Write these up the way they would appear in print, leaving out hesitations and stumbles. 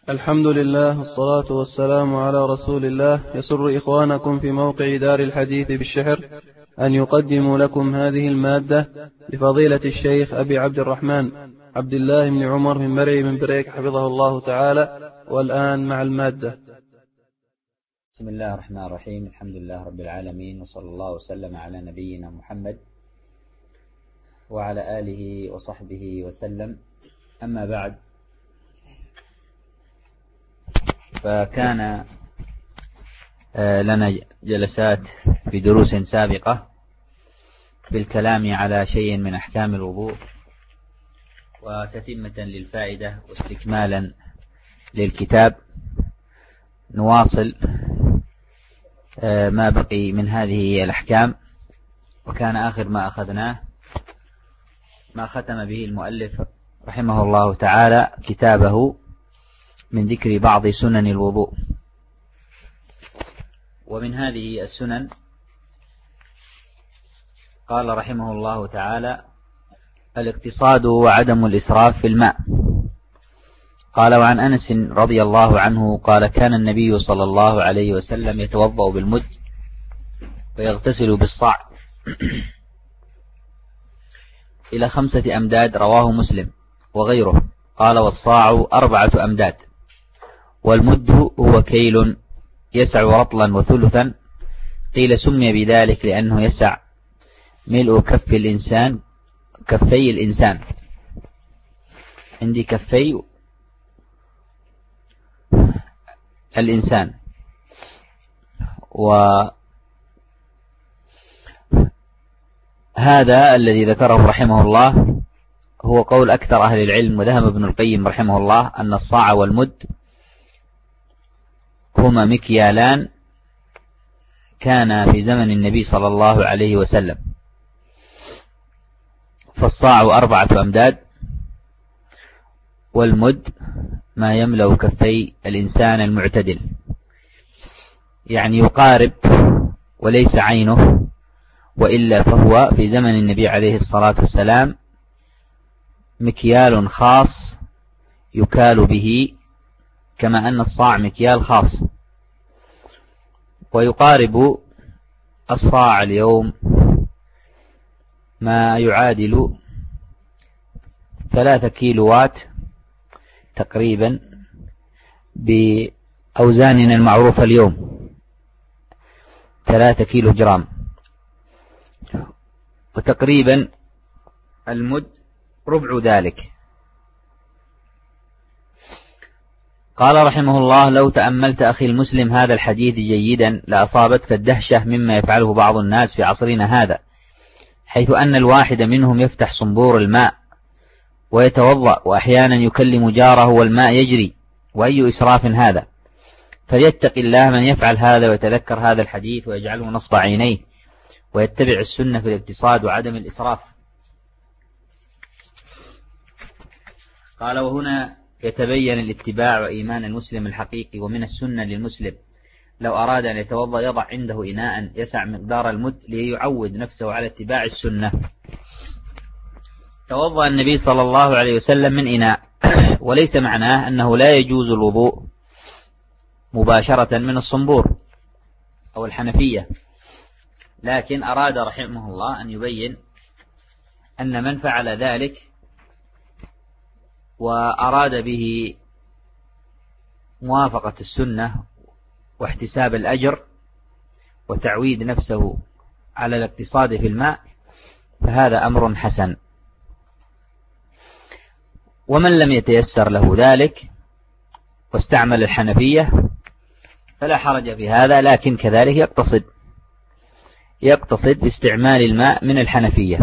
الحمد لله والصلاة والسلام على رسول الله. يسر إخوانكم في موقع دار الحديث بالشحر أن يقدموا لكم هذه المادة لفضيلة الشيخ أبي عبد الرحمن عبد الله بن عمر من مرعي من بريك حفظه الله تعالى. والآن مع المادة. بسم الله الرحمن الرحيم. الحمد لله رب العالمين، وصلى الله وسلم على نبينا محمد وعلى آله وصحبه وسلم. أما بعد، فكان لنا جلسات في دروس سابقة بالكلام على شيء من أحكام الوضوء، وتتمة للفائدة واستكمالا للكتاب نواصل ما بقي من هذه الأحكام. وكان آخر ما أخذناه ما ختم به المؤلف رحمه الله تعالى كتابه من ذكر بعض سنن الوضوء. ومن هذه السنن قال رحمه الله تعالى: الاقتصاد وعدم الإسراف في الماء. قال: وعن أنس رضي الله عنه قال: كان النبي صلى الله عليه وسلم يتوضأ بالمد ويغتسل بالصاع إلى 5 أمداد. رواه مسلم وغيره. قال: والصاع 4 أمداد، والمد هو كيل يسع رطلا وثلثا. قيل سمي بذلك لأنه يسع ملء كفي الإنسان. عندي كفي الإنسان. وهذا الذي ذكره رحمه الله هو قول أكثر أهل العلم. وذهب ابن القيم رحمه الله أن الصاع والمد هما مكيالان كان في زمن النبي صلى الله عليه وسلم. فالصاع 4 أمداد، والمد ما يملأ كفي الإنسان المعتدل، يعني يقارب وليس عينه، وإلا فهو في زمن النبي عليه الصلاة والسلام مكيال خاص يكال به، كما أن الصاع مكيال خاص. ويقارب الصاع اليوم ما يعادل 3 كيلوات تقريبا بأوزاننا المعروفة اليوم، 3 كيلو جرام. وتقريبا المد ربع ذلك. قال رحمه الله: لو تأملت أخي المسلم هذا الحديث جيدا لأصابتك الدهشة مما يفعله بعض الناس في عصرنا هذا، حيث أن الواحد منهم يفتح صنبور الماء ويتوضأ، وأحيانا يكلم جاره والماء يجري. وأي إسراف هذا؟ فليتق الله من يفعل هذا ويتذكر هذا الحديث ويجعله نصب عينيه، ويتبع السنة في الاقتصاد وعدم الإسراف. قال: وهنا يتبين الاتباع وإيمان المسلم الحقيقي. ومن السنة للمسلم لو أراد أن يتوضأ يضع عنده إناء يسع مقدار المد ليعود نفسه على اتباع السنة. توضأ النبي صلى الله عليه وسلم من إناء، وليس معناه أنه لا يجوز الوضوء مباشرة من الصنبور أو الحنفية، لكن أراد رحمه الله أن يبين أن من فعل ذلك وأراد به موافقة السنة واحتساب الأجر وتعويد نفسه على الاقتصاد في الماء فهذا أمر حسن. ومن لم يتيسر له ذلك واستعمل الحنفية فلا حرج في هذا، لكن كذلك يقتصد باستعمال الماء من الحنفية.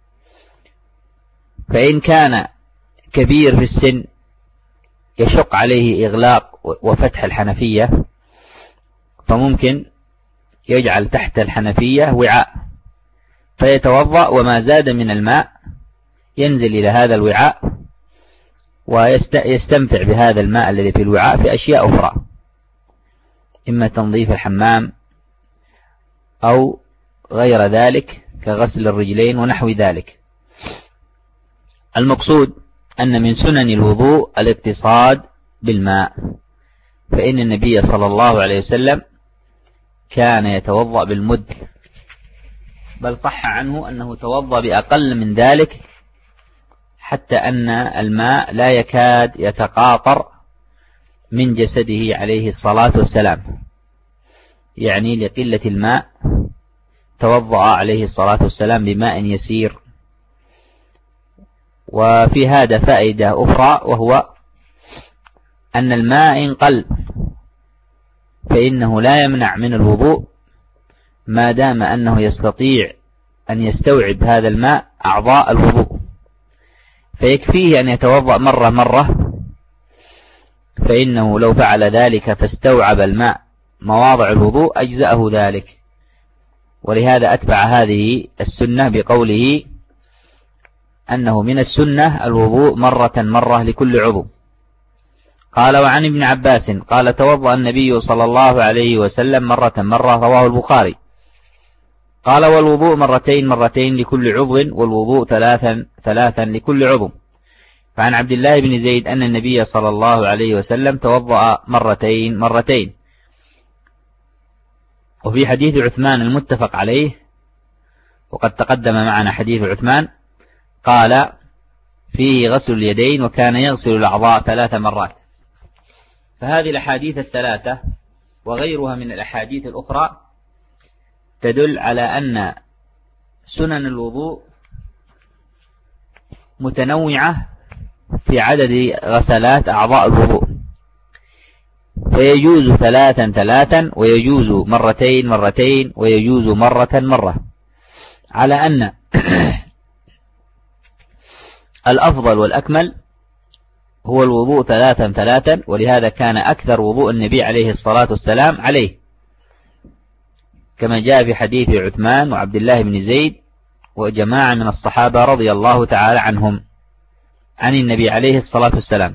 فإن كان كبير في السن يشق عليه إغلاق وفتح الحنفية فممكن يجعل تحت الحنفية وعاء فيتوضأ، وما زاد من الماء ينزل إلى هذا الوعاء ويستمتع بهذا الماء الذي في الوعاء في أشياء أخرى، إما تنظيف الحمام أو غير ذلك كغسل الرجلين ونحو ذلك. المقصود أن من سنن الوضوء الاقتصاد بالماء، فإن النبي صلى الله عليه وسلم كان يتوضأ بالمد، بل صح عنه أنه توضأ بأقل من ذلك، حتى أن الماء لا يكاد يتقاطر من جسده عليه الصلاة والسلام، يعني لقلة الماء توضأ عليه الصلاة والسلام بماء يسير. وفي هذا فائدة أخرى، وهو أن الماء إن قل فإنه لا يمنع من الوضوء، ما دام أنه يستطيع أن يستوعب هذا الماء أعضاء الوضوء، فيكفيه أن يتوضأ مرة، فإنه لو فعل ذلك فاستوعب الماء مواضع الوضوء أجزأه ذلك. ولهذا أتبع هذه السنة بقوله أنه من السنة الوضوء مرة لكل عضو. قال: وعن ابن عباس قال: توضأ النبي صلى الله عليه وسلم مرة، رواه البخاري. قال: والوضوء مرتين لكل عضو، والوضوء ثلاثا لكل عضو. فعن عبد الله بن زيد أن النبي صلى الله عليه وسلم توضأ مرتين. وفي حديث عثمان المتفق عليه، وقد تقدم معنا حديث عثمان، قال فيه غسل اليدين، وكان يغسل الأعضاء 3 مرات. فهذه الأحاديث الثلاثة وغيرها من الأحاديث الأخرى تدل على أن سنن الوضوء متنوعة في عدد غسلات أعضاء الوضوء، فيجوز 3 ويجوز مرتين ويجوز مرة، على أن الأفضل والأكمل هو الوضوء 3، ولهذا كان أكثر وضوء النبي عليه الصلاة والسلام عليه، كما جاء في حديث عثمان وعبد الله بن زيد وجماعة من الصحابة رضي الله تعالى عنهم عن النبي عليه الصلاة والسلام.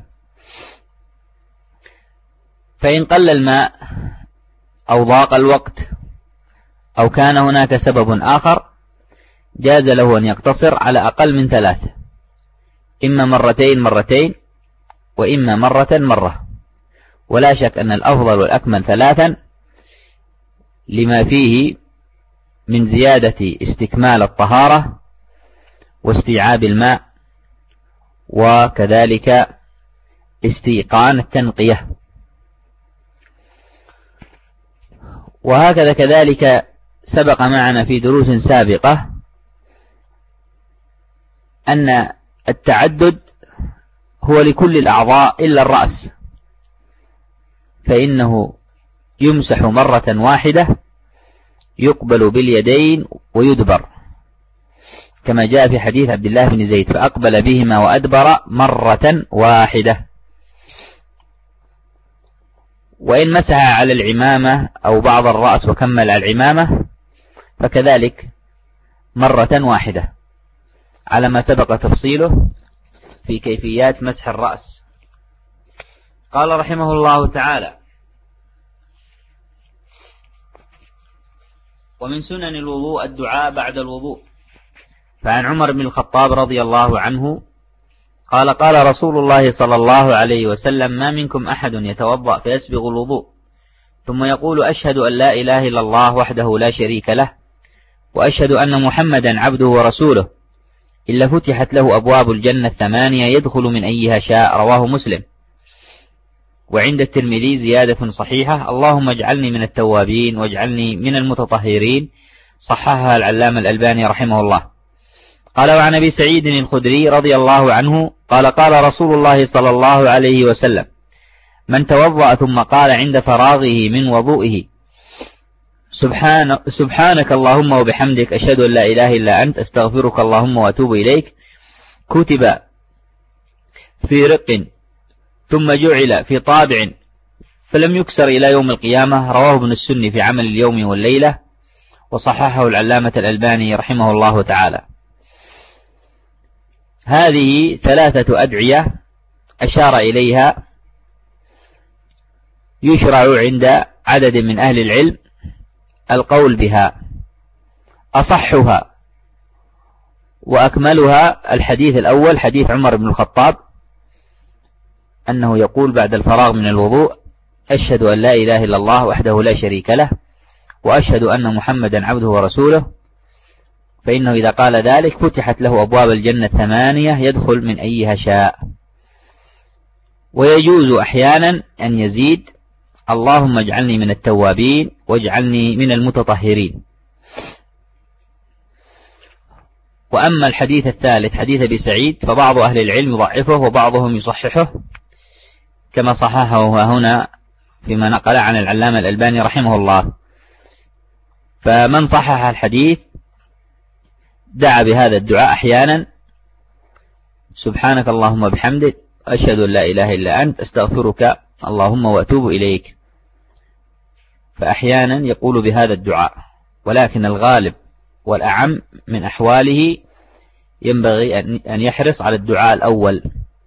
فإن قل الماء أو ضاق الوقت أو كان هناك سبب آخر، جاز له أن يقتصر على أقل من 3، إما مرتين وإما مرة. ولا شك أن الأفضل والأكمل 3، لما فيه من زيادة استكمال الطهارة واستيعاب الماء، وكذلك استيقان التنقية. وهكذا كذلك سبق معنا في دروس سابقة أن التعدد هو لكل الأعضاء إلا الرأس، فإنه يمسح مرة واحدة، يقبل باليدين ويدبر، كما جاء في حديث عبد الله بن زيد: فأقبل بهما وأدبر مرة واحدة. وإن مسح على العمامة أو بعض الرأس وكمل على العمامة فكذلك مرة واحدة، على ما سبق تفصيله في كيفيات مسح الرأس. قال رحمه الله تعالى: ومن سنن الوضوء الدعاء بعد الوضوء. فعن عمر بن الخطاب رضي الله عنه قال: قال رسول الله صلى الله عليه وسلم: ما منكم أحد يتوضأ فيسبغ الوضوء ثم يقول: أشهد أن لا إله إلا الله وحده لا شريك له، وأشهد أن محمدا عبده ورسوله، إلا فتحت له أبواب الجنة 8 يدخل من أيها شاء. رواه مسلم. وعند الترمذي زيادة صحيحة: اللهم اجعلني من التوابين واجعلني من المتطهرين، صححها العلامة الألباني رحمه الله. قال: وعن أبي سعيد الخدري رضي الله عنه قال: قال رسول الله صلى الله عليه وسلم: من توضأ ثم قال عند فراغه من وضوئه: سبحانك اللهم وبحمدك، أشهد أن لا إله إلا أنت، أستغفرك اللهم وأتوب إليك، كتب في رق ثم جعل في طابع فلم يكسر إلى يوم القيامة. رواه ابن السني في عمل اليوم والليلة، وصححه العلامة الألباني رحمه الله تعالى. هذه 3 أدعية أشار إليها يشرع عند عدد من أهل العلم القول بها. أصحها وأكملها الحديث الأول، حديث عمر بن الخطاب أنه يقول بعد الفراغ من الوضوء: أشهد أن لا إله إلا الله وحده لا شريك له وأشهد أن محمدا عبده ورسوله، فإنه إذا قال ذلك فتحت له أبواب الجنة 8 يدخل من أيها شاء. ويجوز أحيانا أن يزيد: اللهم اجعلني من التوابين واجعلني من المتطهرين. وأما الحديث الثالث حديث أبي سعيد فبعض أهل العلم يضعفه وبعضهم يصححه، كما صححه هنا فيما نقل عن العلامة الألباني رحمه الله. فمن صحح الحديث دعا بهذا الدعاء أحيانا: سبحانك اللهم وبحمدك أشهد أن لا إله إلا أنت أستغفرك اللهم وأتوب إليك. فأحيانا يقول بهذا الدعاء، ولكن الغالب والأعم من أحواله ينبغي أن يحرص على الدعاء الأول،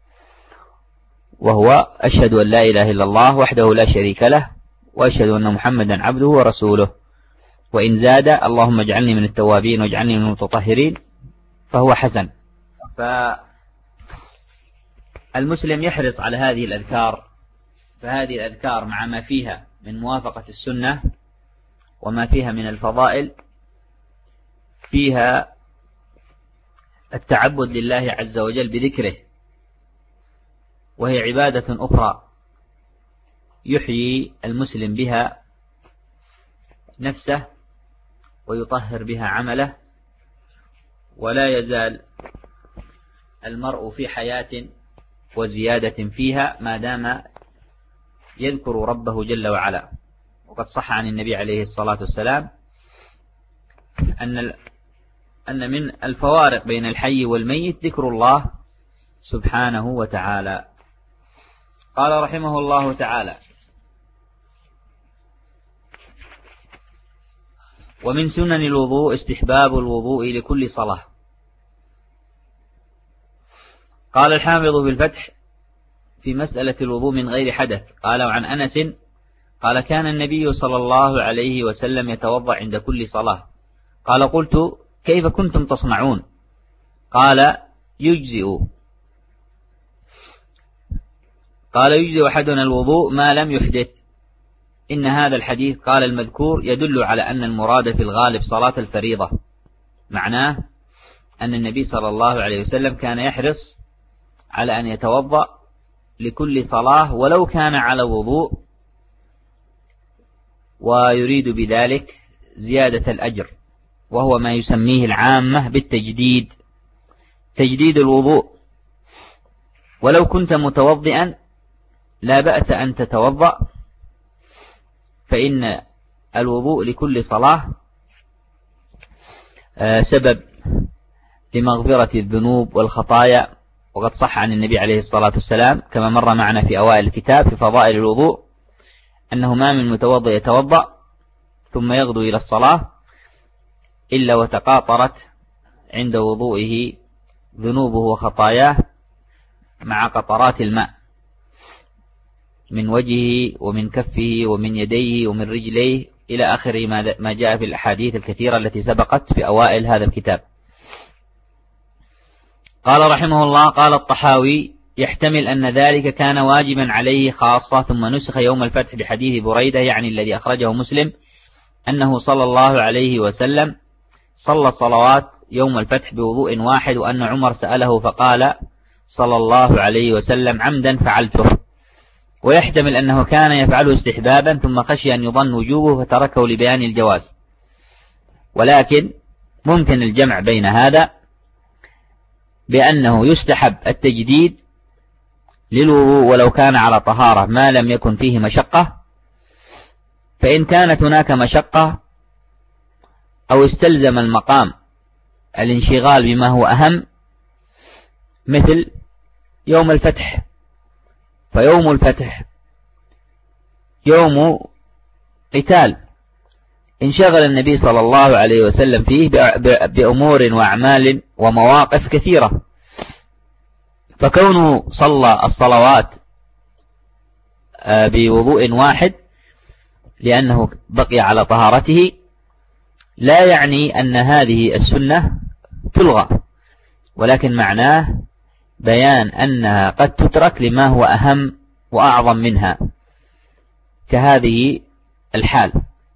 وهو أشهد أن لا إله إلا الله وحده لا شريك له وأشهد أن محمدا عبده ورسوله. وإن زاد: اللهم اجعلني من التوابين واجعلني من المتطهرين، فهو حسن. فالمسلم يحرص على هذه الأذكار، فهذه الأذكار مع ما فيها من موافقة السنة وما فيها من الفضائل فيها التعبد لله عز وجل بذكره، وهي عبادة أخرى يحيي المسلم بها نفسه ويطهر بها عمله، ولا يزال المرء في حياة وزيادة فيها ما دام يذكر ربه جل وعلا. وقد صح عن النبي عليه الصلاة والسلام أن من الفوارق بين الحي والميت ذكر الله سبحانه وتعالى. قال رحمه الله تعالى: ومن سنن الوضوء استحباب الوضوء لكل صلاة. قال الحافظ في الفتح في مسألة الوضوء من غير حدث، قال: وعن أنس قال: كان النبي صلى الله عليه وسلم يتوضأ عند كل صلاة. قال: قلت: كيف كنتم تصنعون؟ قال: يجزئ أحدنا الوضوء ما لم يحدث. إن هذا الحديث قال المذكور يدل على أن المراد في الغالب صلاة الفريضة، معناه أن النبي صلى الله عليه وسلم كان يحرص على أن يتوضأ لكل صلاة ولو كان على وضوء، ويريد بذلك زيادة الأجر، وهو ما يسميه العامة بالتجديد، تجديد الوضوء. ولو كنت متوضئا لا بأس أن تتوضأ، فإن الوضوء لكل صلاة سبب لمغفرة الذنوب والخطايا. وقد صح عن النبي عليه الصلاة والسلام كما مر معنا في أوائل الكتاب في فضائل الوضوء أنه ما من متوضئ يتوضأ ثم يغدو إلى الصلاة إلا وتقاطرت عند وضوئه ذنوبه وخطاياه مع قطرات الماء من وجهه ومن كفه ومن يديه ومن رجليه إلى آخر ما جاء في الأحاديث الكثيرة التي سبقت في أوائل هذا الكتاب. قال رحمه الله: قال الطحاوي: يحتمل أن ذلك كان واجبا عليه خاصة ثم نسخ يوم الفتح بحديث بريدة، يعني الذي أخرجه مسلم، أنه صلى الله عليه وسلم صلى الصلوات يوم الفتح بوضوء واحد، وأن عمر سأله فقال صلى الله عليه وسلم: عمدا فعلته. ويحتمل أنه كان يفعله استحبابا ثم خشي أن يظن وجوبه فتركه لبيان الجواز. ولكن ممكن الجمع بين هذا بأنه يستحب التجديد للوضوء ولو كان على طهارة ما لم يكن فيه مشقة، فإن كانت هناك مشقة أو استلزم المقام الانشغال بما هو أهم مثل يوم الفتح، فيوم الفتح يوم قتال انشغل النبي صلى الله عليه وسلم فيه بأمور وأعمال ومواقف كثيرة، فكونه صلى الصلوات بوضوء واحد لأنه بقي على طهارته لا يعني أن هذه السنة تلغى، ولكن معناه بيان أنها قد تترك لما هو أهم وأعظم منها كهذه الحال.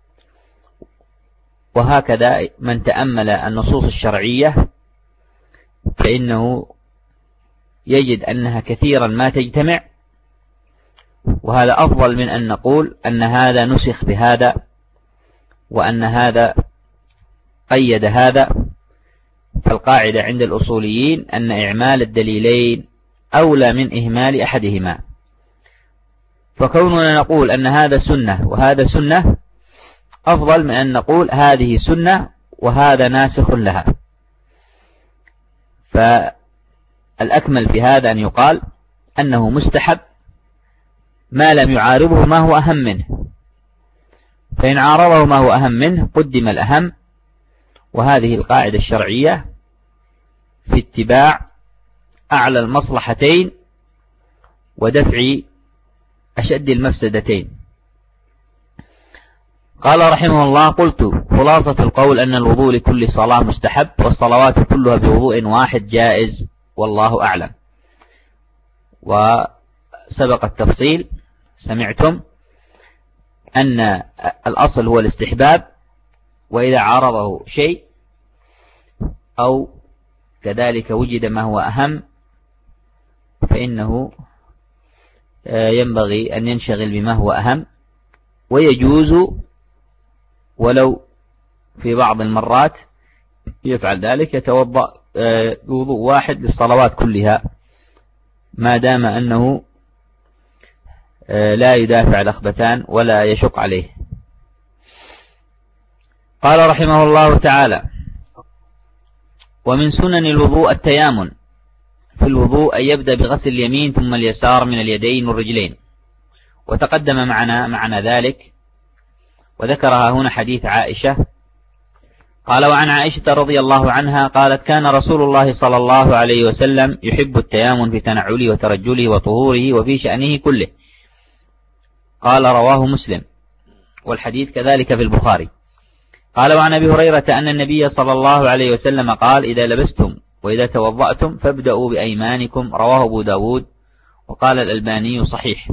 وهكذا من تأمل النصوص الشرعية فإنه يجد أنها كثيرا ما تجتمع، وهذا أفضل من أن نقول أن هذا نسخ بهذا وأن هذا قيد هذا. فالقاعدة عند الأصوليين أن إعمال الدليلين أولى من إهمال أحدهما. فكوننا نقول أن هذا سنة وهذا سنة أفضل من أن نقول هذه سنة وهذا ناسخ لها. فالأكمل في هذا أن يقال أنه مستحب ما لم يعارضه ما هو أهم منه، فإن عارضه ما هو أهم منه قدم الأهم. وهذه القاعدة الشرعية في اتباع أعلى المصلحتين ودفع أشد المفسدتين. قال رحمه الله: قلت خلاصة القول أن الوضوء لكل صلاة مستحب، والصلوات كلها بوضوء واحد جائز، والله أعلم. وسبق التفصيل سمعتم أن الأصل هو الاستحباب، وإذا عارضه شيء أو كذلك وجد ما هو أهم فإنه ينبغي أن ينشغل بما هو أهم، ويجوز ولو في بعض المرات يفعل ذلك، يتوضأ بوضوء واحد للصلوات كلها ما دام أنه لا يدافع الأخبثان ولا يشق عليه. قال رحمه الله تعالى: ومن سنن الوضوء التيامن في الوضوء أن يبدأ بغسل اليمين ثم اليسار من اليدين والرجلين، وتقدم معنا ذلك، وذكرها هنا حديث عائشة. قال: وعن عائشة رضي الله عنها قالت: كان رسول الله صلى الله عليه وسلم يحب التيامن في تنعله وترجله وطهوره وفي شأنه كله. قال: رواه مسلم، والحديث كذلك في البخاري. قال: وعن أبي هريرة أن النبي صلى الله عليه وسلم قال: إذا لبستم وإذا توضأتم فابدأوا بأيمانكم. رواه أبو داود، وقال الألباني صحيح.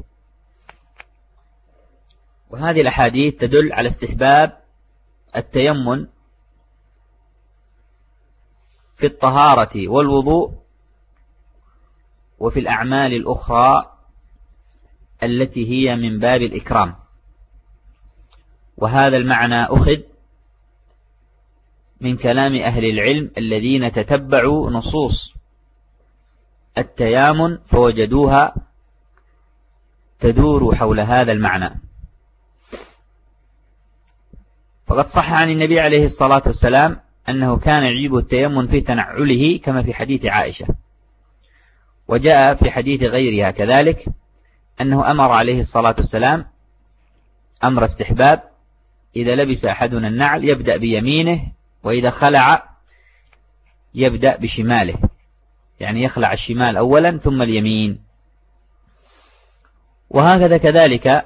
وهذه الأحاديث تدل على استحباب التيمن في الطهارة والوضوء وفي الأعمال الأخرى التي هي من باب الإكرام. وهذا المعنى أخذ من كلام أهل العلم الذين تتبعوا نصوص التيامن فوجدوها تدور حول هذا المعنى. فقد صح عن النبي عليه الصلاة والسلام أنه كان يعجب التيمن في تنعله كما في حديث عائشة، وجاء في حديث غيرها كذلك أنه أمر عليه الصلاة والسلام أمر استحباب: إذا لبس أحدنا النعل يبدأ بيمينه، وإذا خلع يبدأ بشماله، يعني يخلع الشمال أولا ثم اليمين. وهكذا كذلك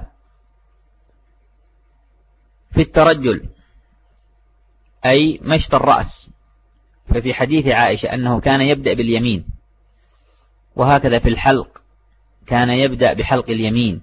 في الترجل أي مشط الرأس، ففي حديث عائشة أنه كان يبدأ باليمين. وهكذا في الحلق كان يبدأ بحلق اليمين.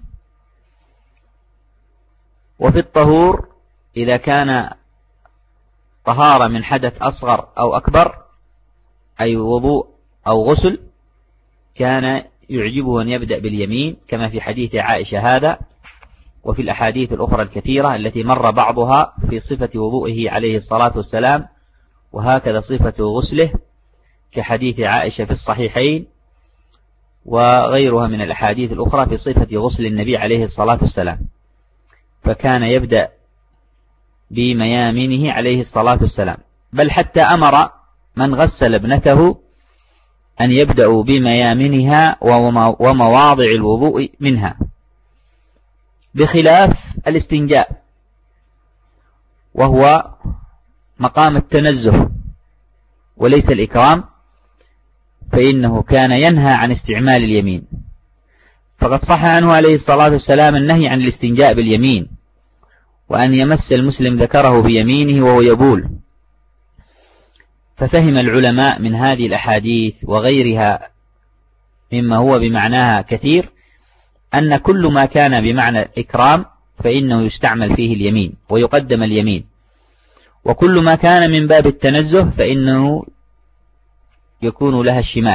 وفي الطهور إذا كان طهارة من حدث أصغر أو أكبر أي وضوء أو غسل كان يعجبه أن يبدأ باليمين كما في حديث عائشة هذا، وفي الأحاديث الأخرى الكثيرة التي مر بعضها في صفة وضوئه عليه الصلاة والسلام، وهكذا صفة غسله كحديث عائشة في الصحيحين، وغيرها من الأحاديث الأخرى في صفة غسل النبي عليه الصلاة والسلام. فكان يبدأ بميامنه عليه الصلاة والسلام، بل حتى أمر من غسل ابنته أن يبدأوا بميامنها ومواضع الوضوء منها، بخلاف الاستنجاء وهو مقام التنزه وليس الإكرام، فإنه كان ينهى عن استعمال اليمين. فقد صح عنه عليه الصلاة والسلام النهي عن الاستنجاء باليمين، وأن يمس المسلم ذكره بيمينه وهو يبول. ففهم العلماء من هذه الأحاديث وغيرها مما هو بمعناها كثير أن كل ما كان بمعنى الإكرام فإنه يستعمل فيه اليمين ويقدم اليمين، وكل ما كان من باب التنزه فإنه يكون لها الشمال.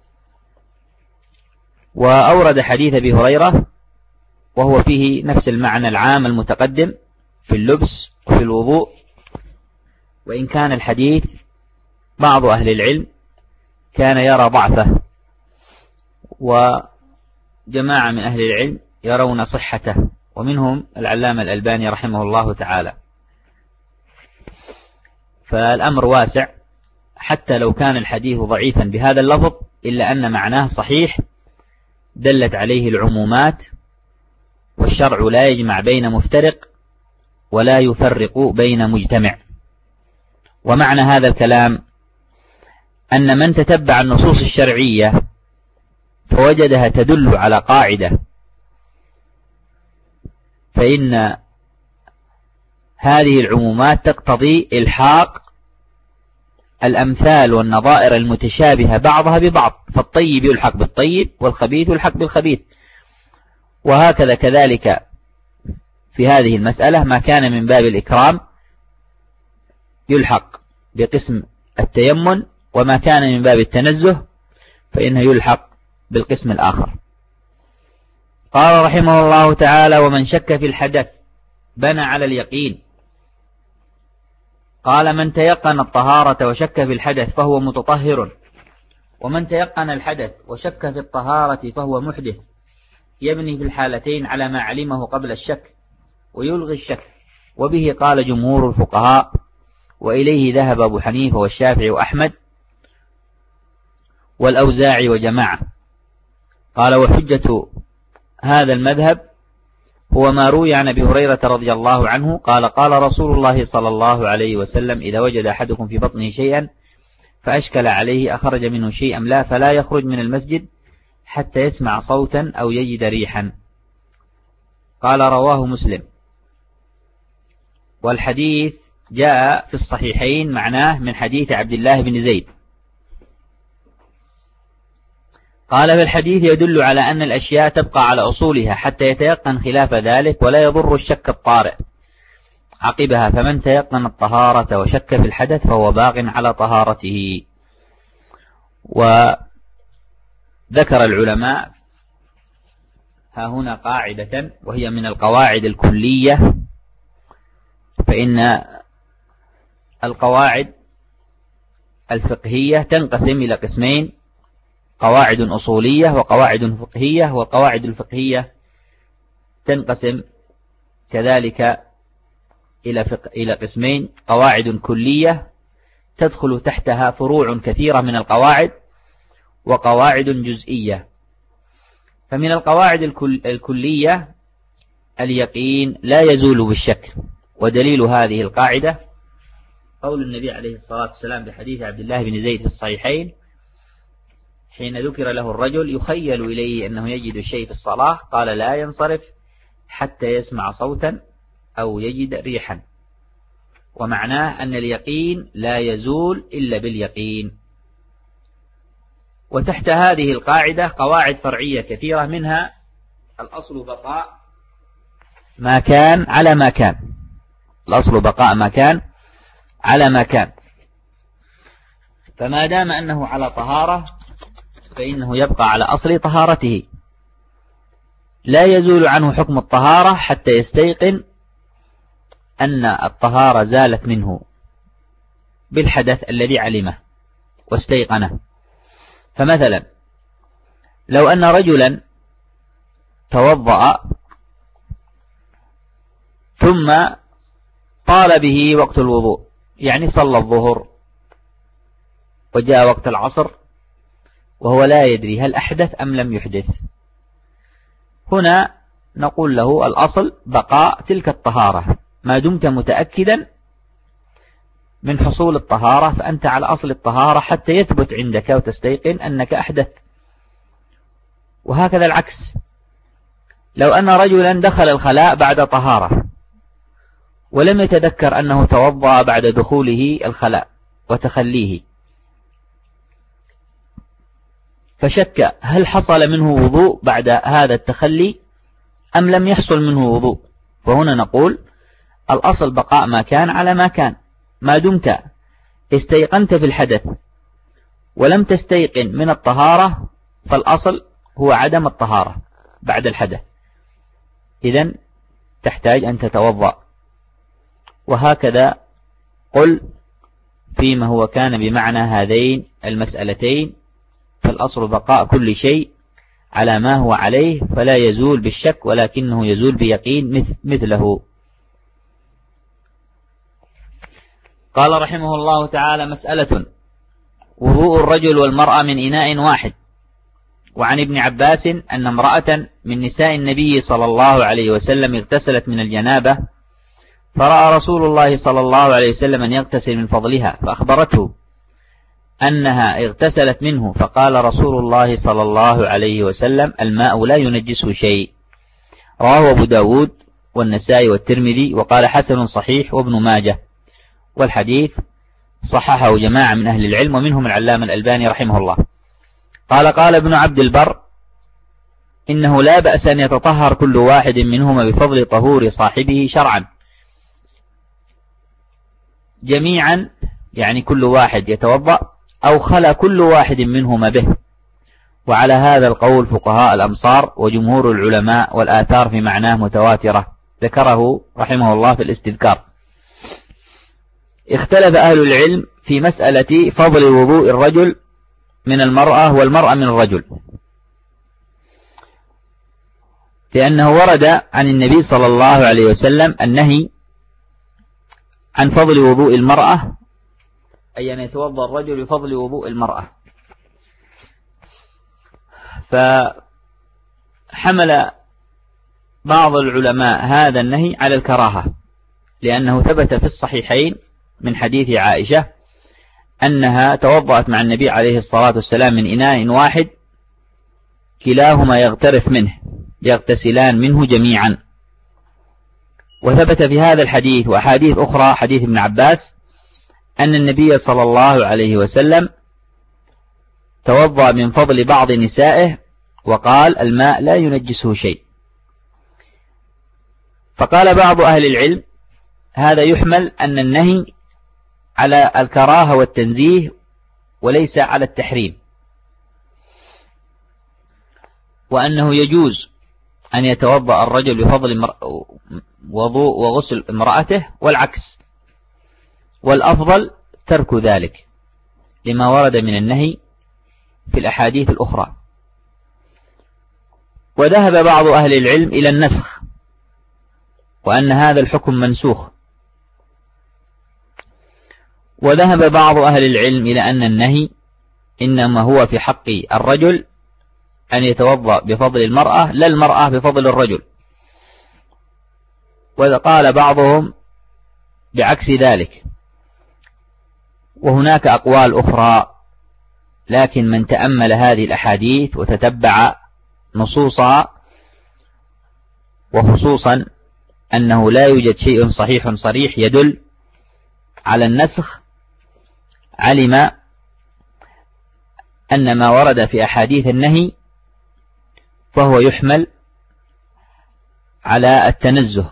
وأورد حديث أبي هريرة وهو فيه نفس المعنى العام المتقدم في اللبس وفي الوضوء، وإن كان الحديث بعض أهل العلم كان يرى ضعفه، وجماعة من أهل العلم يرون صحته، ومنهم العلامة الألباني رحمه الله تعالى. فالأمر واسع، حتى لو كان الحديث ضعيفا بهذا اللفظ إلا أن معناه صحيح، دلت عليه العمومات، والشرع لا يجمع بين مفترق ولا يفرق بين مجتمع. ومعنى هذا الكلام أن من تتبع النصوص الشرعية فوجدها تدل على قاعدة، فإن هذه العمومات تقتضي إلحاق الأمثال والنظائر المتشابهة بعضها ببعض، فالطيب يلحق بالطيب والخبيث يلحق بالخبيث. وهكذا كذلك في هذه المسألة ما كان من باب الإكرام يلحق بقسم التيمن، وما كان من باب التنزه فإنه يلحق بالقسم الآخر. قال رحمه الله تعالى: ومن شك في الحدث بنى على اليقين. قال: من تيقن الطهارة وشك في الحدث فهو متطهر، ومن تيقن الحدث وشك في الطهارة فهو محدث، يبني في الحالتين على ما علمه قبل الشك ويلغي الشك. وبه قال جمهور الفقهاء، وإليه ذهب أبو حنيفة والشافعي وأحمد والأوزاعي وجماعة. قال: وحجة هذا المذهب هو ما روي عن أبي هريرة رضي الله عنه قال: قال رسول الله صلى الله عليه وسلم: إذا وجد أحدكم في بطنه شيئا فأشكل عليه أخرج منه شيئا لا، فلا يخرج من المسجد حتى يسمع صوتا أو يجد ريحا. قال: رواه مسلم. والحديث جاء في الصحيحين معناه من حديث عبد الله بن زيد. قال: في الحديث يدل على أن الأشياء تبقى على أصولها حتى يتيقن خلاف ذلك، ولا يضر الشك الطارئ عقبها. فمن تيقن الطهارة وشك في الحدث فهو باق على طهارته. وذكر العلماء ها هنا قاعدة، وهي من القواعد الكلية، فإن القواعد الفقهية تنقسم إلى قسمين: قواعد أصولية وقواعد فقهية. والقواعد الفقهية تنقسم كذلك إلى قسمين: قواعد كلية تدخل تحتها فروع كثيرة من القواعد، وقواعد جزئية. فمن القواعد الكلية اليقين لا يزول بالشك، ودليل هذه القاعدة قول النبي عليه الصلاة والسلام بحديث عبد الله بن زيد في الصحيحين حين ذكر له الرجل يخيل إليه أنه يجد الشيء في الصلاة، قال: لا ينصرف حتى يسمع صوتا أو يجد ريحا. ومعناه أن اليقين لا يزول إلا باليقين. وتحت هذه القاعدة قواعد فرعية كثيرة، منها الأصل بقاء ما كان على ما كان. الأصل بقاء ما كان على ما كان، فما دام أنه على طهارة فإنه يبقى على أصل طهارته، لا يزول عنه حكم الطهارة حتى يستيقن أن الطهارة زالت منه بالحدث الذي علمه واستيقنه. فمثلا لو أن رجلا توضأ ثم طال به وقت الوضوء، يعني صلى الظهر وجاء وقت العصر وهو لا يدري هل أحدث أم لم يحدث، هنا نقول له الأصل بقاء تلك الطهارة ما دمت متأكدا من حصول الطهارة، فأنت على أصل الطهارة حتى يثبت عندك وتستيقن أنك أحدث. وهكذا العكس، لو أن رجلا دخل الخلاء بعد طهارة ولم يتذكر أنه توضأ بعد دخوله الخلاء وتخليه، فشك هل حصل منه وضوء بعد هذا التخلي أم لم يحصل منه وضوء. فهنا نقول الأصل بقاء ما كان على ما كان، ما دمت استيقنت في الحدث ولم تستيقن من الطهارة فالأصل هو عدم الطهارة بعد الحدث، إذن تحتاج أن تتوضأ. وهكذا قل فيما هو كان بمعنى هذين المسألتين، فالأصل بقاء كل شيء على ما هو عليه فلا يزول بالشك ولكنه يزول بيقين مثله. قال رحمه الله تعالى: مسألة: وضوء الرجل والمرأة من إناء واحد. وعن ابن عباس أن امرأة من نساء النبي صلى الله عليه وسلم اغتسلت من الجنابة، فرأى رسول الله صلى الله عليه وسلم أن يغتسل من فضلها، فأخبرته أنها اغتسلت منه، فقال رسول الله صلى الله عليه وسلم: الماء لا ينجسه شيء. رواه أبو داود والنسائي والترمذي، وقال حسن صحيح وابن ماجه، والحديث صححه جماعة من أهل العلم ومنهم العلامة الألباني رحمه الله. قال ابن عبد البر: إنه لا بأس أن يتطهر كل واحد منهما بفضل طهور صاحبه شرعا جميعا، يعني كل واحد يتوضأ، أو خلا كل واحد منهما به. وعلى هذا القول فقهاء الأمصار وجمهور العلماء، والآثار في معناه متواترة، ذكره رحمه الله في الاستذكار. اختلف أهل العلم في مسألة فضل وضوء الرجل من المرأة والمرأة من الرجل، لأنه ورد عن النبي صلى الله عليه وسلم النهي عن فضل وضوء المرأة، أي أن يتوضأ الرجل بفضل وضوء المرأة. فحمل بعض العلماء هذا النهي على الكراهة، لأنه ثبت في الصحيحين من حديث عائشة أنها توضأت مع النبي عليه الصلاة والسلام من إناء واحد كلاهما يغترف منه، يغتسلان منه جميعا. وثبت في هذا الحديث وأحاديث أخرى، حديث ابن عباس، أن النبي صلى الله عليه وسلم توضأ من فضل بعض نسائه وقال: الماء لا ينجسه شيء. فقال بعض أهل العلم: هذا يحمل أن النهي على الكراهة والتنزيه وليس على التحريم، وأنه يجوز أن يتوضأ الرجل بفضل وضوء وغسل امرأته والعكس، والأفضل ترك ذلك لما ورد من النهي في الأحاديث الأخرى. وذهب بعض أهل العلم إلى النسخ، وأن هذا الحكم منسوخ. وذهب بعض أهل العلم إلى أن النهي إنما هو في حق الرجل أن يتوضأ بفضل المرأة، لا المرأة بفضل الرجل. وقال بعضهم بعكس ذلك. وهناك أقوال أخرى، لكن من تأمل هذه الأحاديث وتتبع نصوصها، وخصوصا أنه لا يوجد شيء صحيح صريح يدل على النسخ، علم أن ما ورد في أحاديث النهي فهو يحمل على التنزه،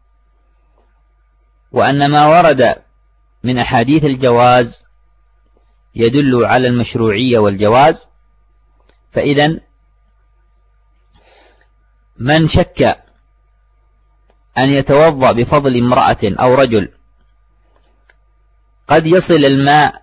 وأن ما ورد من أحاديث الجواز يدل على المشروعية والجواز. فإذا من شك أن يتوضأ بفضل امرأة أو رجل قد يصل الماء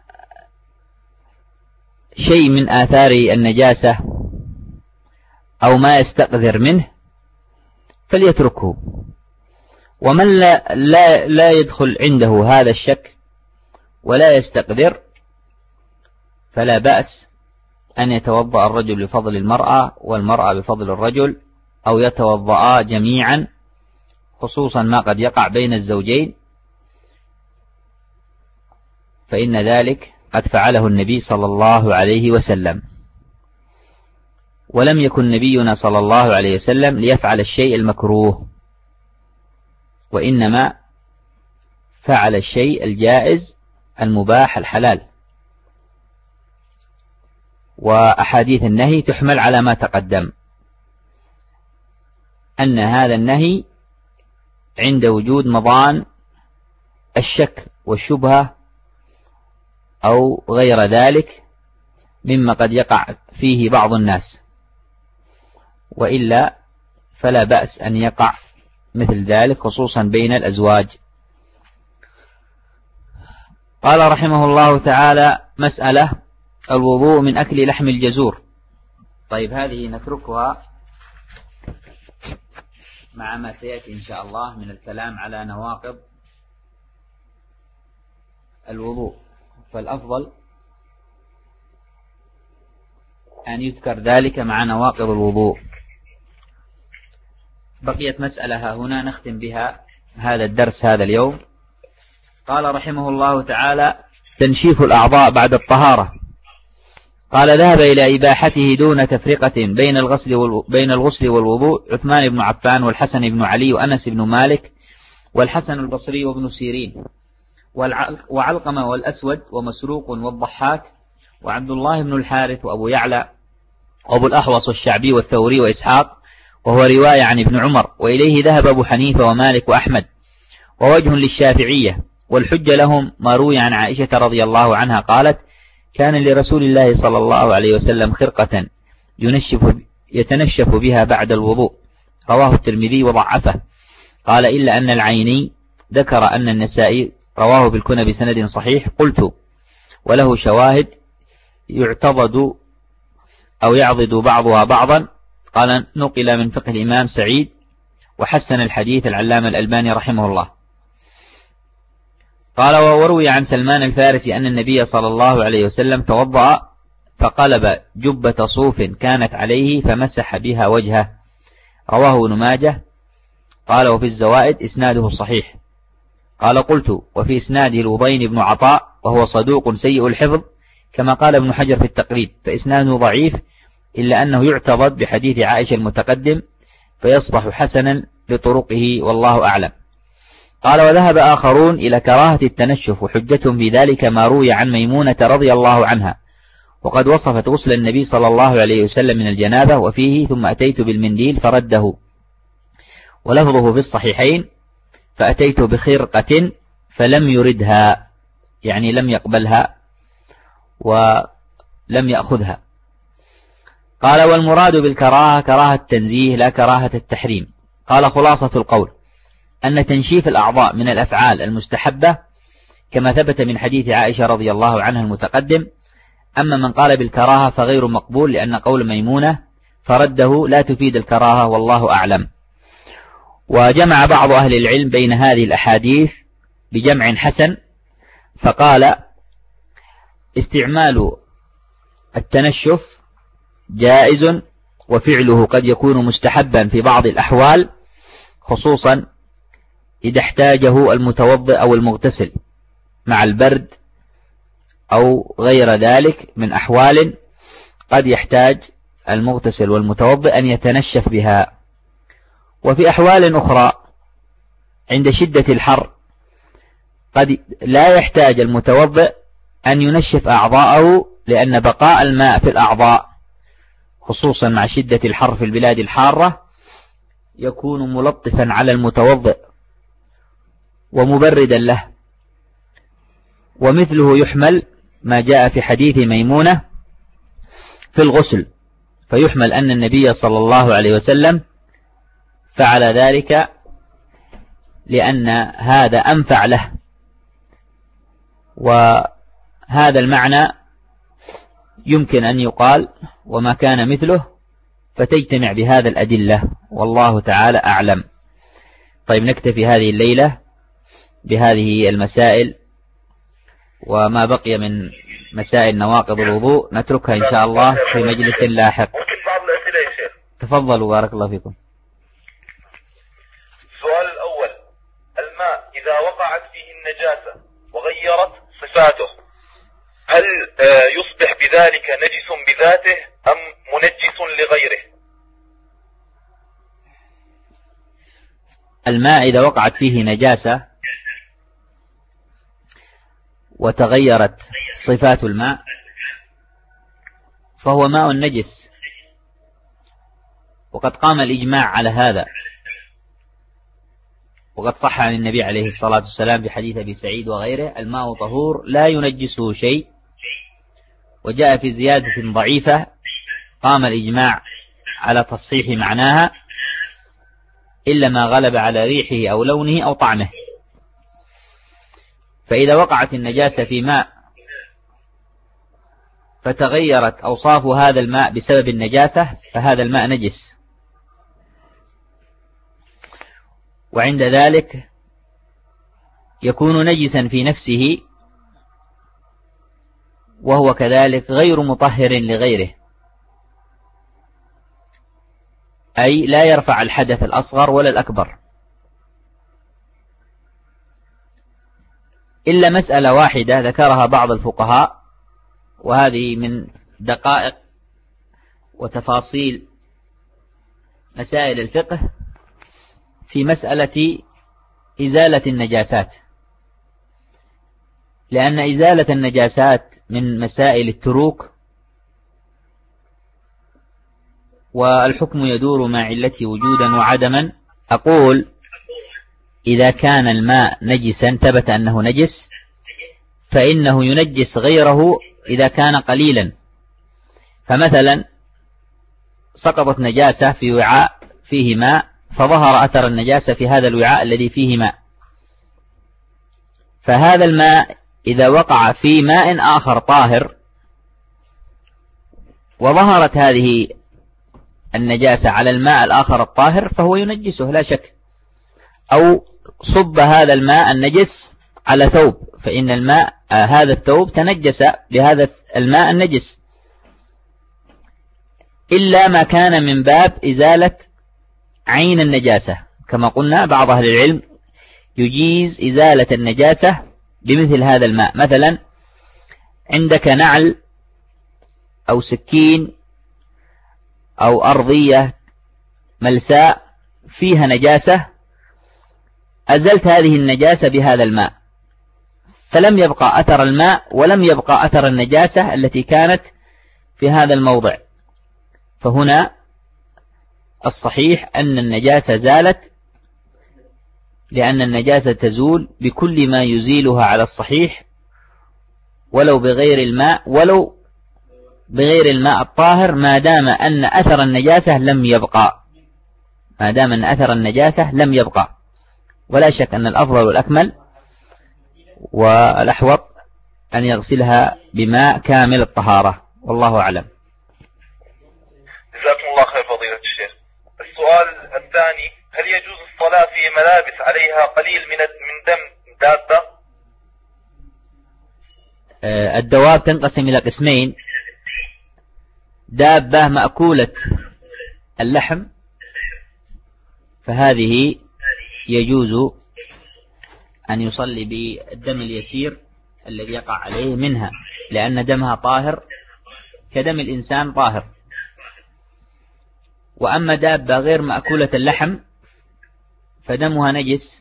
شيء من آثار النجاسة أو ما يستقذر منه فليتركه. ومن لا يدخل عنده هذا الشك ولا يستقذر فلا بأس أن يتوضأ الرجل بفضل المرأة والمرأة بفضل الرجل، أو يتوضأ جميعا، خصوصا ما قد يقع بين الزوجين، فإن ذلك قد فعله النبي صلى الله عليه وسلم. ولم يكن نبينا صلى الله عليه وسلم ليفعل الشيء المكروه، وإنما فعل الشيء الجائز المباح الحلال. وأحاديث النهي تحمل على ما تقدم، أن هذا النهي عند وجود مضان الشك والشبهة أو غير ذلك مما قد يقع فيه بعض الناس، وإلا فلا بأس أن يقع مثل ذلك خصوصا بين الأزواج. قال رحمه الله تعالى: مسألة الوضوء من أكل لحم الجزور. طيب هذه نتركها مع ما سيأتي إن شاء الله من الكلام على نواقض الوضوء، فالأفضل أن يذكر ذلك مع نواقض الوضوء. بقيت مسألة هنا نختم بها هذا الدرس هذا اليوم. قال رحمه الله تعالى: تنشيف الأعضاء بعد الطهارة. قال: ذهب إلى إباحته دون تفرقة بين الغسل والوضوء عثمان بن عفان والحسن بن علي وأنس بن مالك والحسن البصري وابن سيرين وعلقمة والأسود ومسروق والضحاك وعبد الله بن الحارث وأبو يعلى وأبو الأحوص والشعبي والثوري وإسحاق، وهو رواية عن ابن عمر. وإليه ذهب أبو حنيفة ومالك وأحمد، ووجه للشافعية. والحجة لهم ما روي عن عائشة رضي الله عنها قالت: كان لرسول الله صلى الله عليه وسلم خرقة يتنشف بها بعد الوضوء. رواه الترمذي وضعفه. قال: إلا أن العيني ذكر أن النسائي رواه بالكنى بسند صحيح. قلت: وله شواهد يعتضد أو يعضد بعضها بعضا. قال: نقل من فقه الإمام سعيد وحسن الحديث العلامة الألباني رحمه الله. قال: وروي عن سلمان الفارسي أن النبي صلى الله عليه وسلم توضأ فقلب جبة صوف كانت عليه فمسح بها وجهه. رواه ابن ماجه. قال: وفي الزوائد إسناده صحيح. قال: قلت: وفي إسناده الوضين بن عطاء وهو صدوق سيء الحفظ كما قال ابن حجر في التقريب، فإسناده ضعيف، إلا أنه يعتضد بحديث عائشة المتقدم فيصبح حسنا لطرقه، والله أعلم. قال: وذهب آخرون إلى كراهة التنشف، وحجتهم في ذلك ما روي عن ميمونة رضي الله عنها، وقد وصفت غسل النبي صلى الله عليه وسلم من الجنابة، وفيه: ثم أتيت بالمنديل فرده. ولفظه في الصحيحين: فأتيت بخرقة فلم يردها، يعني لم يقبلها ولم يأخذها. قال: والمراد بالكراهة كراهة التنزيه لا كراهة التحريم. قال: خلاصة القول أن تنشيف الأعضاء من الأفعال المستحبة كما ثبت من حديث عائشة رضي الله عنها المتقدم. أما من قال بالكراهة فغير مقبول، لأن قول ميمونة فرده لا تفيد الكراهة، والله أعلم. وجمع بعض أهل العلم بين هذه الأحاديث بجمع حسن، فقال: استعمال التنشف جائز، وفعله قد يكون مستحبا في بعض الأحوال، خصوصا إذا احتاجه المتوضئ أو المغتسل مع البرد أو غير ذلك من أحوال قد يحتاج المغتسل والمتوضئ أن يتنشف بها. وفي أحوال أخرى عند شدة الحر قد لا يحتاج المتوضئ أن ينشف أعضاءه، لأن بقاء الماء في الأعضاء خصوصا مع شدة الحر في البلاد الحارة يكون ملطفا على المتوضئ ومبردا له. ومثله يحمل ما جاء في حديث ميمونة في الغسل، فيحمل أن النبي صلى الله عليه وسلم فعل ذلك لأن هذا أنفع له. وهذا المعنى يمكن أن يقال: وما كان مثله، فتجتمع بهذا الأدلة، والله تعالى أعلم. طيب، نكتفي هذه الليلة بهذه المسائل، وما بقي من مسائل نواقض الوضوء نتركها إن شاء الله في مجلس لاحق. ممكن بعض الأسئلة يا شيخ؟ تفضلوا، بارك الله فيكم. السؤال الأول: الماء إذا وقعت فيه النجاسة وغيرت صفاته، هل يصبح بذلك نجس بذاته أم منجس لغيره؟ الماء إذا وقعت فيه نجاسة وتغيرت صفات الماء فهو ماء نجس، وقد قام الإجماع على هذا، وقد صح عن النبي عليه الصلاة والسلام بحديث أبي سعيد وغيره: الماء طهور لا ينجسه شيء. وجاء في زيادة ضعيفة قام الإجماع على تصحيح معناها إلا ما غلب على ريحه أو لونه أو طعمه. فإذا وقعت النجاسة في ماء فتغيرت أوصاف هذا الماء بسبب النجاسة فهذا الماء نجس، وعند ذلك يكون نجسا في نفسه، وهو كذلك غير مطهر لغيره، أي لا يرفع الحدث الأصغر ولا الأكبر، إلا مسألة واحدة ذكرها بعض الفقهاء، وهذه من دقائق وتفاصيل مسائل الفقه في مسألة إزالة النجاسات، لأن إزالة النجاسات من مسائل التروك، والحكم يدور مع علته وجودا وعدما. أقول إذا كان الماء نجسا ثبت أنه نجس فإنه ينجس غيره إذا كان قليلا. فمثلا سقطت نجاسة في وعاء فيه ماء، فظهر أثر النجاسة في هذا الوعاء الذي فيه ماء، فهذا الماء إذا وقع في ماء آخر طاهر وظهرت هذه النجاسة على الماء الآخر الطاهر فهو ينجسه لا شك. أو صب هذا الماء النجس على ثوب، فإن الماء هذا الثوب تنجس بهذا الماء النجس، إلا ما كان من باب إزالة عين النجاسة، كما قلنا بعض أهل العلم يجيز إزالة النجاسة بمثل هذا الماء. مثلا عندك نعل أو سكين أو أرضية ملساء فيها نجاسة، أزلت هذه النجاسة بهذا الماء فلم يبقى أثر الماء ولم يبقى أثر النجاسة التي كانت في هذا الموضع، فهنا الصحيح أن النجاسة زالت، لأن النجاسة تزول بكل ما يزيلها على الصحيح، ولو بغير الماء ولو بغير الماء الطاهر، ما دام أن أثر النجاسة لم يبقى، ما دام أن أثر النجاسة لم يبقى. ولا شك أن الأفضل والأكمل والأحوط أن يغسلها بماء كامل الطهارة، والله أعلم. جزاكم الله خير فضيلة الشيخ. السؤال الثاني: هل يجوز الصلاة في ملابس عليها قليل من دم دابة؟ الدواب تنقسم إلى قسمين: دابة مأكولة اللحم فهذه يجوز أن يصلي بالدم اليسير الذي يقع عليه منها، لأن دمها طاهر كدم الإنسان طاهر. وأما دابة غير مأكولة اللحم فدمها نجس،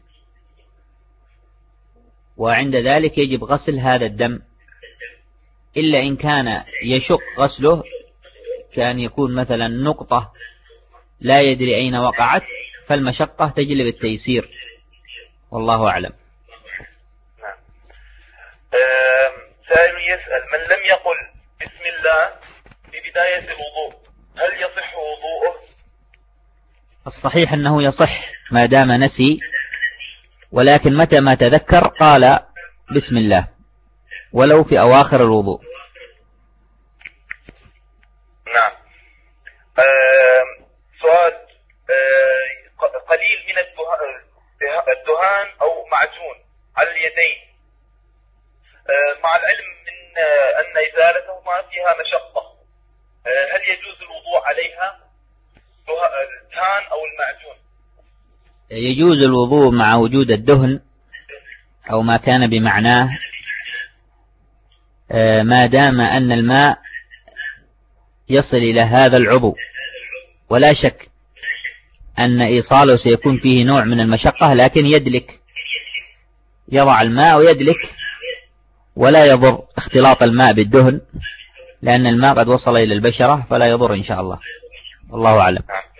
وعند ذلك يجب غسل هذا الدم، إلا إن كان يشق غسله، كان يكون مثلا نقطة لا يدري أين وقعت، فالمشقة تجلب التيسير، والله أعلم. نعم. سائل يسأل: من لم يقل بسم الله في بداية الوضوء هل يصح وضوءه؟ الصحيح أنه يصح ما دام نسي، ولكن متى ما تذكر قال بسم الله ولو في أواخر الوضوء. نعم. سؤال: قليل من الدهان أو معجون على اليدين، مع العلم من أن إزالته ما فيها مشقة، هل يجوز الوضوء عليها الدهان أو المعجون؟ يجوز الوضوء مع وجود الدهن أو ما كان بمعناه، ما دام أن الماء يصل إلى هذا العضو، ولا شك أن إيصاله سيكون فيه نوع من المشقة، لكن يدلك، يضع الماء ويدلك، ولا يضر اختلاط الماء بالدهن، لأن الماء قد وصل إلى البشرة فلا يضر إن شاء الله. والله أعلم.